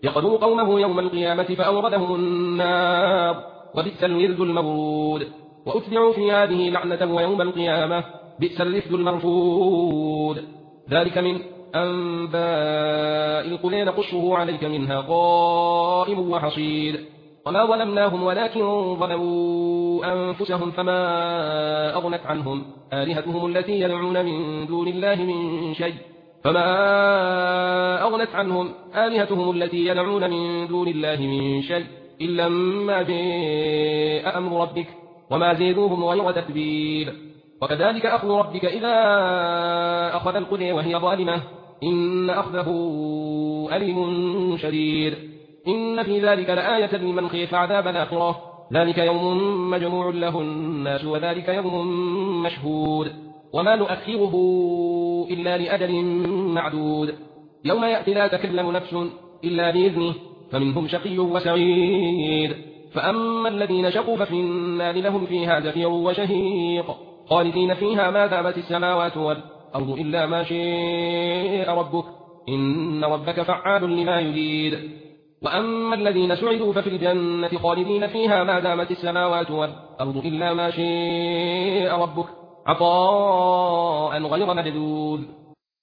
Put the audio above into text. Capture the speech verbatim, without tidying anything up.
يقدم قومه يوم القيامة فأوردهم النار وبئس الورد المورود وأتبعوا في هذه لعنة ويوم القيامة بئس الرفد المرفود ذلك من أنباء القرى نقصه عليك منها قائم وحصيد وما ظلمناهم ولكن ظلموا أنفسهم فما أغنت عنهم آلهتهم التي يدعون من دون الله من شيء فما أغنت عنهم آلهتهم التي يدعون من دون الله من شيء إلا ما جاء أمر ربك وما زيدوهم غير تتبيب وكذلك أخذ ربك إذا أخذ القرى وهي ظالمة إن أخذه أليم شديد إن في ذلك لآية لمن خيف عذاب الآخرة ذلك يوم مجموع له الناس وذلك يوم مشهود وما نؤخره إلا لأجل معدود يوم يأتي لا تكلم نفس إلا بإذنه فمنهم شقي وسعيد فأما الذين شقوا ففي النار لهم فيها زفير وشهيق خالدين فيها ما دامت السماوات والأرض إلا ما شاء ربك إن ربك فعال لما يريد وأما الذين سعدوا ففي الجنة خالدين فيها ما دامت السماوات والأرض إلا ما شاء ربك عطاء غير مجدود